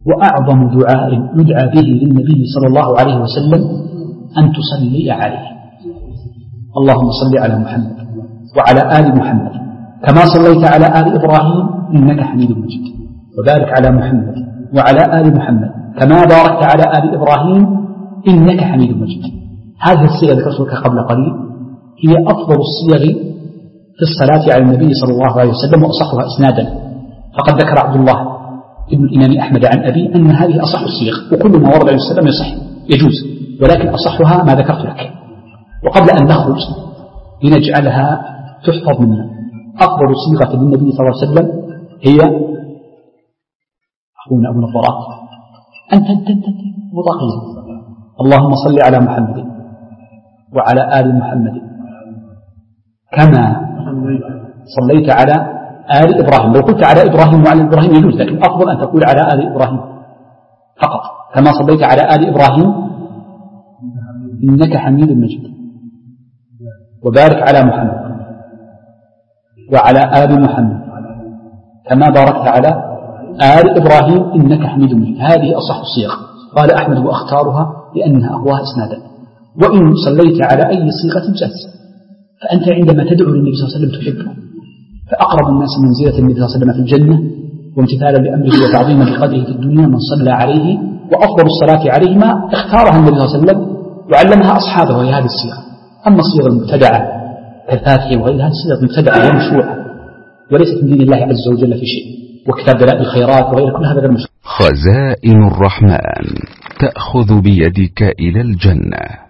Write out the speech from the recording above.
وأعظم دعاء يدعى به للنبي صلى الله عليه وسلم أن تصلي عليه. اللهم صل على محمد وعلى آل محمد كما صليت على آل إبراهيم إنك حميد مجيد، وبارك على محمد وعلى آل محمد كما باركت على آل إبراهيم إنك حميد مجيد. هذه الصيغة ذكرتها قبل قليل هي أفضل الصيغ في الصلاة على النبي صلى الله عليه وسلم وأصحها إسنادا، فقد ذكر عبد الله ابن الإمام أحمد عن أبي أن هذه أصح الصيغ، وكل ما ورد عليه السلام يصح يجوز، ولكن أصحها ما ذكرت لك. وقبل أن نخرج لنجعلها تحفظ منا، أفضل صيغة للنبي صلى الله عليه وسلم هي أخونا أبو نظارات أنت مضاقية اللهم صل على محمد وعلى آل محمد كما صليت على آل إبراهيم. لو قلت على إبراهيم وعلى إبراهيم يجوز، لكن أفضل أن تقول على آل إبراهيم فقط، كما صليت على آل إبراهيم إنك حميد مجيد، وبارك على محمد وعلى آل محمد كما باركت على آل إبراهيم إنك حميد مجيد. هذه أصح الصيغ. قال أحمد وأختارها لأنها أقواها إسنادا. وإن صليت على أي صيغة جاز، فأنت عندما تدعو للنبي صلى الله عليه وسلم تحبه، فأقرب الناس منزلة النبي صلى الله عليه وسلم في الجنة وامتثالا لأمره وتعظيما لقدره في الدنيا من صلى عليه، وأفضل الصلاة عليه ما اختارها النبي صلى الله عليه وسلم وعلمها أصحابه، وهي هذه الصيغة. أما الصيغة المبتدعة كالفاتحة وغيرها صيغة مبتدعة ومشروعة وليست من دين الله عز وجل في شيء، وكتاب دلائل الخيرات وغير كل هذا غير مشروع. خزائن الرحمن تأخذ بيدك إلى الجنة.